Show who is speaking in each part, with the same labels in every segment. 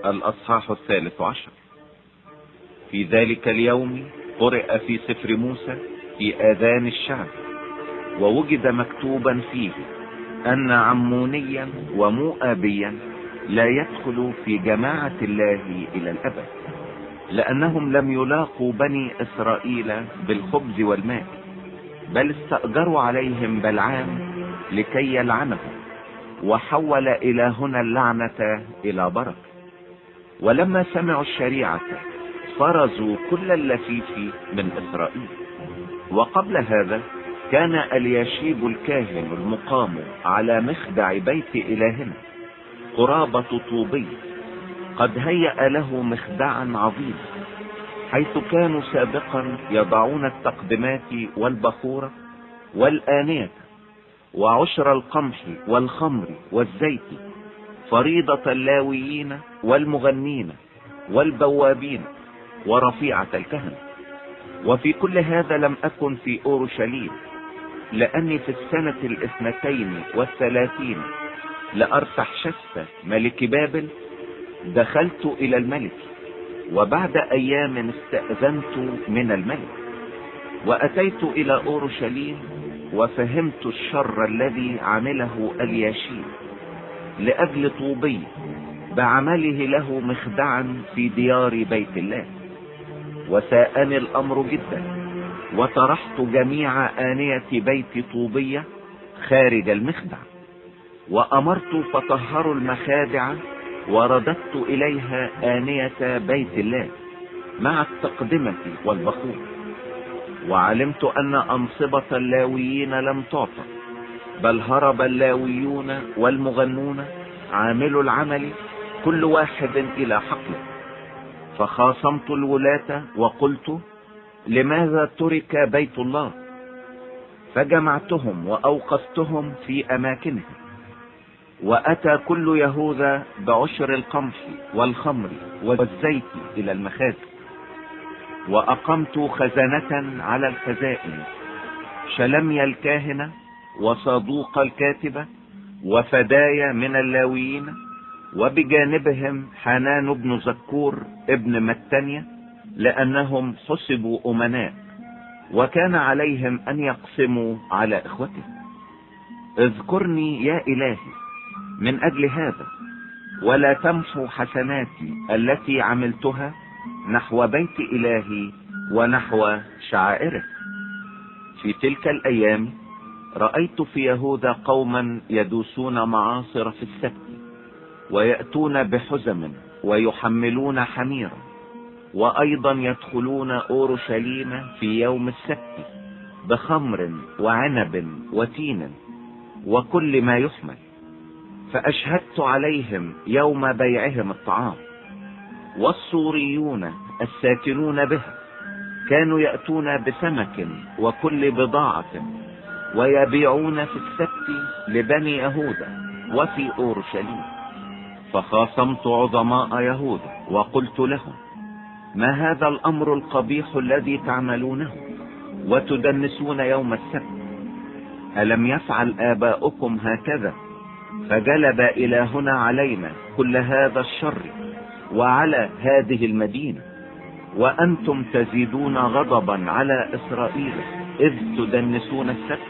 Speaker 1: الأصحاح 13. في ذلك اليوم قرئ في سفر موسى في آذان الشعب، ووجد مكتوبا فيه أن عمونيا ومؤابيا لا يدخل في جماعة الله إلى الأبد، لأنهم لم يلاقوا بني إسرائيل بالخبز والماء، بل استأجروا عليهم بلعام لكي يلعنهم، وحول إلهنا اللعنة إلى بركة. ولما سمعوا الشريعة فرزوا كل اللفيف من إسرائيل. وقبل هذا كان الياشيب الكاهن المقام على مخدع بيت إلهنا قرابة طوبي قد هيأ له مخدعا عظيما، حيث كانوا سابقا يضعون التقدمات والبخورة والآنية وعشر القمح والخمر والزيت، فريضة اللاويين والمغنين والبوابين ورفيعة الكهنة. وفي كل هذا لم أكن في أورشليم، لأني في السنة 32 لأرتحشست ملك بابل دخلت إلى الملك، وبعد أيام استأذنت من الملك، وأتيت إلى أورشليم، وفهمت الشر الذي عمله الياشيب لأجل طوبي بعمله له مخدعا في ديار بيت الله. وساءني الأمر جدا، وطرحت جميع آنية بيت طوبية خارج المخدع، وأمرت فطهروا المخادع، ورددت إليها آنية بيت الله مع التقدمة والبخور. وعلمت أن أنصبة اللاويين لم تعطى، بل هرب اللاويون والمغنون عاملوا العمل كل واحد إلى حقله. فخاصمت الولاة وقلت: لماذا ترك بيت الله؟ فجمعتهم وأوقفتهم في أماكنهم. وأتى كل يهوذا بعشر القمح والخمر والزيت إلى المخازن. وأقمت خزنة على الخزائن، شلميا الكاهنة وصادوق الكاتبة وفدايا من اللاويين، وبجانبهم حنان بن زكور ابن متنية، لأنهم حسبوا أمناء، وكان عليهم أن يقسموا على إخوته. اذكرني يا إلهي من أجل هذا، ولا تمحو حسناتي التي عملتها نحو بيت إلهي ونحو شعائره. في تلك الأيام رأيت في يهوذا قوما يدوسون معاصر في السبت، ويأتون بحزم ويحملون حميرا، وأيضا يدخلون أورشليم في يوم السبت بخمر وعنب وتين وكل ما يحمل. فأشهدت عليهم يوم بيعهم الطعام. والسوريون الساكنون بها كانوا يأتون بسمك وكل بضاعة، ويبيعون في السبت لبني يهوذا وفي أورشليم. فخاصمت عظماء يهوذا وقلت لهم: ما هذا الأمر القبيح الذي تعملونه وتدنسون يوم السبت؟ ألم يفعل آباؤكم هكذا فجلب إلهنا علينا كل هذا الشر وعلى هذه المدينة، وأنتم تزيدون غضبا على إسرائيل إذ تدنسون السبت؟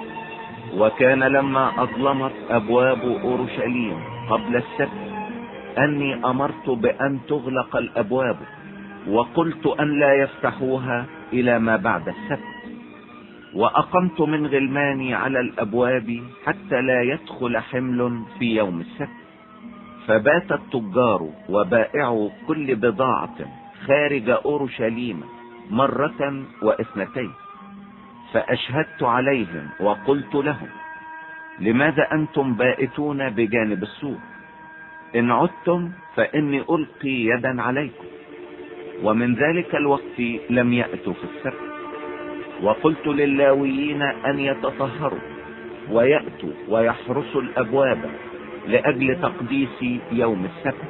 Speaker 1: وكان لما أظلمت أبواب أورشليم قبل السبت أني أمرت بأن تغلق الأبواب، وقلت أن لا يفتحوها إلى ما بعد السبت. وأقمت من غلماني على الأبواب حتى لا يدخل حمل في يوم السبت. فبات التجار وبائعوا كل بضاعة خارج أورشليم مرة واثنتين. فأشهدت عليهم وقلت لهم: لماذا أنتم بائتون بجانب السور؟ إن عدتم فإني ألقي يدا عليكم. ومن ذلك الوقت لم يأتوا في السبت. وقلت للاويين أن يتطهروا ويأتوا ويحرسوا الأبواب لأجل تقديس يوم السبت.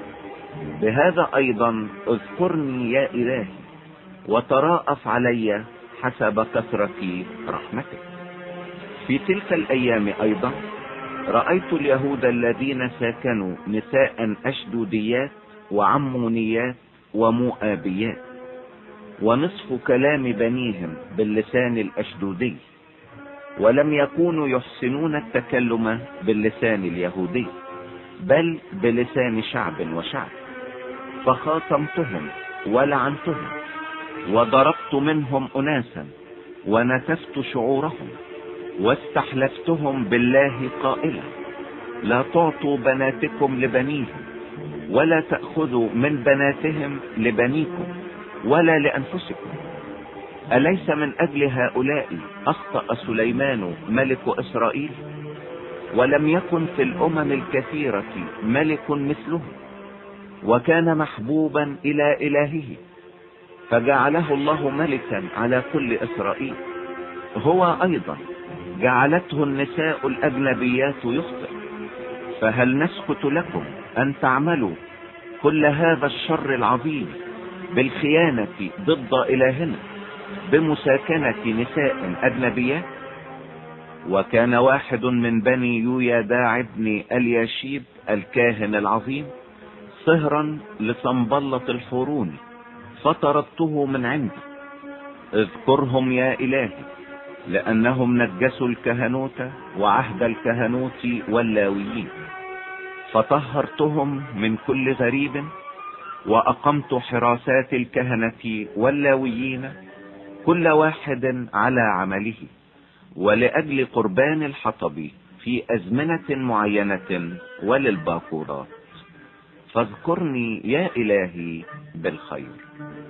Speaker 1: بهذا أيضا اذكرني يا إلهي، وتراءف علي حسب كثرة رحمتك. في تلك الأيام أيضا رأيت اليهود الذين ساكنوا نساء أشدوديات وعمونيات ومؤابيات، ونصف كلام بنيهم باللسان الأشدودي، ولم يكونوا يحسنون التكلم باللسان اليهودي بل بلسان شعب وشعب. فخاصمتهم ولعنتهم، وضربت منهم أناسا، ونتفت شعورهم، واستحلفتهم بالله قائلا: لا تعطوا بناتكم لبنيهم، ولا تأخذوا من بناتهم لبنيكم ولا لأنفسكم. أليس من أجل هؤلاء أخطأ سليمان ملك إسرائيل؟ ولم يكن في الأمم الكثيرة ملك مثله، وكان محبوبا إلى إلهه، فجعله الله ملكا على كل إسرائيل. هو أيضا جعلته النساء الأجنبيات يخطئ. فهل نسكت لكم أن تعملوا كل هذا الشر العظيم بالخيانة ضد إلهنا بمساكنة نساء أجنبيات؟ وكان واحد من بني يويداع ابن الياشيب الكاهن العظيم صهرا لصنبلة الحوروني، فطردته من عندي. اذكرهم يا إلهي، لأنهم نجسوا الكهنوت وعهد الكهنوت واللاويين. فطهرتهم من كل غريب، وأقمت حراسات الكهنة واللاويين كل واحد على عمله، ولأجل قربان الحطب في أزمنة معينة وللباكورات. فاذكرني يا إلهي بالخير.